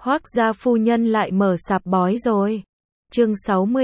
Hoác gia phu nhân lại mở sạp bói rồi. Chương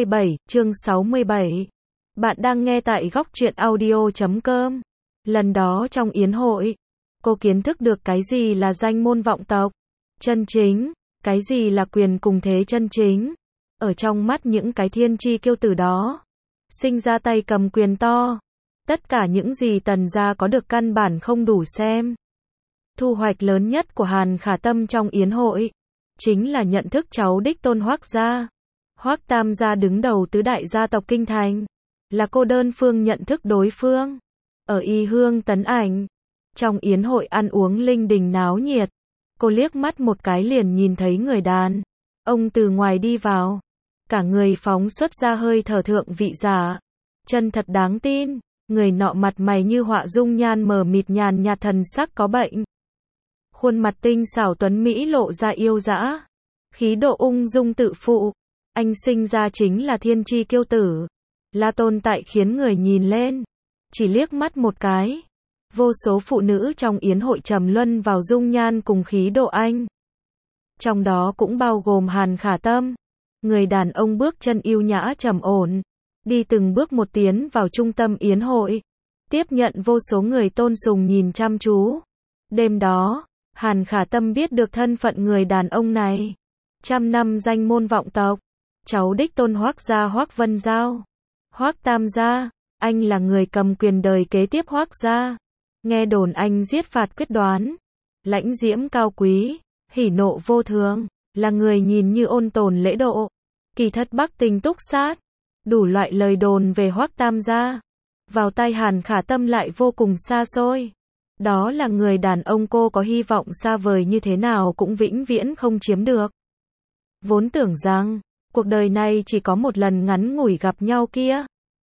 67. Bạn đang nghe tại góc truyện audio.com. Lần đó trong yến hội, cô kiến thức được cái gì là danh môn vọng tộc chân chính, cái gì là quyền cùng thế chân chính. Ở trong mắt những cái thiên chi kiêu tử đó, sinh ra tay cầm quyền to. Tất cả những gì Tần gia có được căn bản không đủ xem. Thu hoạch lớn nhất của Hàn Khả Tâm trong yến hội chính là nhận thức cháu đích tôn Hoác gia. Hoác Tam gia đứng đầu tứ đại gia tộc kinh thành, là cô đơn phương nhận thức đối phương. Ở Y Hương Tấn Ảnh, trong yến hội ăn uống linh đình náo nhiệt, cô liếc mắt một cái liền nhìn thấy người đàn ông từ ngoài đi vào, cả người phóng xuất ra hơi thở thượng vị giả, chân thật đáng tin. Người nọ mặt mày như họa, dung nhan mờ mịt nhàn nhạt, thần sắc có bệnh. Khuôn mặt tinh xảo tuấn mỹ lộ ra yêu dã, khí độ ung dung tự phụ. Anh sinh ra chính là thiên chi kiêu tử, là tồn tại khiến người nhìn lên, chỉ liếc mắt một cái, vô số phụ nữ trong yến hội trầm luân vào dung nhan cùng khí độ anh. Trong đó cũng bao gồm Hàn Khả Tâm, người đàn ông bước chân yêu nhã trầm ổn, đi từng bước một tiến vào trung tâm yến hội, tiếp nhận vô số người tôn sùng nhìn chăm chú. Đêm đó, Hàn Khả Tâm biết được thân phận người đàn ông này. Trăm năm danh môn vọng tộc, cháu đích tôn Hoác gia Hoác Vân Giao, Hoác Tam gia, anh là người cầm quyền đời kế tiếp Hoác gia. Nghe đồn anh giết phạt quyết đoán, lãnh diễm cao quý, hỉ nộ vô thường, là người nhìn như ôn tồn lễ độ, kỳ thật Bắc tình túc sát. Đủ loại lời đồn về Hoác Tam gia, vào tai Hàn Khả Tâm lại vô cùng xa xôi. Đó là người đàn ông cô có hy vọng xa vời như thế nào cũng vĩnh viễn không chiếm được. Vốn tưởng rằng, cuộc đời này chỉ có một lần ngắn ngủi gặp nhau kia.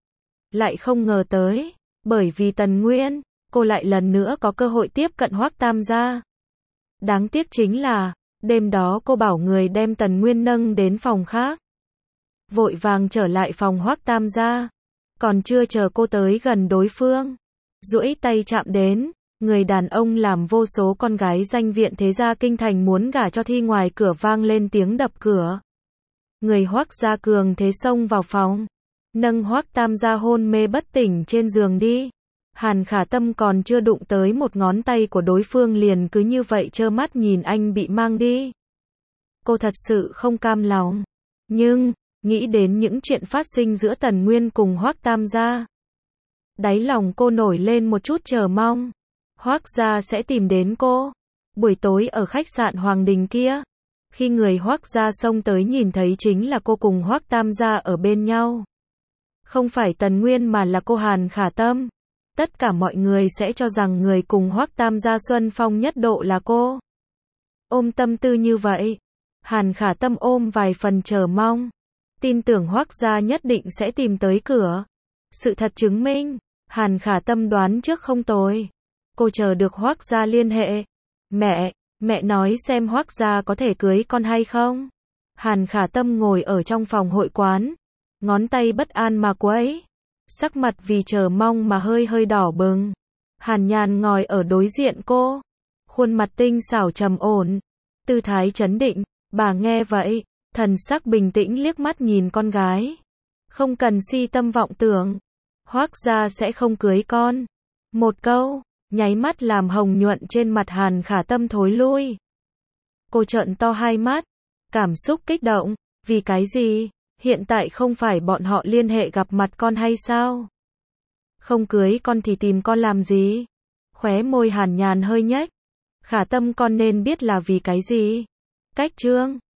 Lại không ngờ tới, bởi vì Tần Nguyên, cô lại lần nữa có cơ hội tiếp cận Hoác Tam gia. Đáng tiếc chính là, đêm đó cô bảo người đem Tần Nguyên nâng đến phòng khác. Vội vàng trở lại phòng Hoác Tam gia, còn chưa chờ cô tới gần đối phương, duỗi tay chạm đến, người đàn ông làm vô số con gái danh viện thế gia kinh thành muốn gả cho thi ngoài cửa vang lên tiếng đập cửa. Người Hoác gia cường thế xông vào phòng, nâng Hoác Tam gia hôn mê bất tỉnh trên giường đi. Hàn Khả Tâm còn chưa đụng tới một ngón tay của đối phương liền cứ như vậy trơ mắt nhìn anh bị mang đi. Cô thật sự không cam lòng, nhưng nghĩ đến những chuyện phát sinh giữa Tần Nguyên cùng Hoác Tam gia, đáy lòng cô nổi lên một chút chờ mong. Hoác gia sẽ tìm đến cô. Buổi tối ở khách sạn Hoàng Đình kia, khi người Hoác gia xông tới nhìn thấy chính là cô cùng Hoác Tam gia ở bên nhau. Không phải Tần Nguyên mà là cô Hàn Khả Tâm. Tất cả mọi người sẽ cho rằng người cùng Hoác Tam gia xuân phong nhất độ là cô. Ôm tâm tư như vậy, Hàn Khả Tâm ôm vài phần chờ mong, tin tưởng Hoác gia nhất định sẽ tìm tới cửa. Sự thật chứng minh, Hàn Khả Tâm đoán trước không tồi. Cô chờ được Hoác gia liên hệ. Mẹ nói xem Hoác gia có thể cưới con hay không. Hàn Khả Tâm ngồi ở trong phòng hội quán, ngón tay bất an mà quẫy, sắc mặt vì chờ mong mà hơi đỏ bừng. Hàn Nhàn ngồi ở đối diện cô, khuôn mặt tinh xảo trầm ổn, tư thái trấn định. Bà nghe vậy, thần sắc bình tĩnh liếc mắt nhìn con gái. Không cần si tâm vọng tưởng, Hoác gia sẽ không cưới con. Một câu, nháy mắt làm hồng nhuận trên mặt Hàn Khả Tâm thối lui. Cô trợn to hai mắt, cảm xúc kích động. Vì cái gì? Hiện tại không phải bọn họ liên hệ gặp mặt con hay sao? Không cưới con thì tìm con làm gì? Khóe môi Hàn Nhàn hơi nhếch. Khả Tâm con nên biết là vì cái gì? Cách chương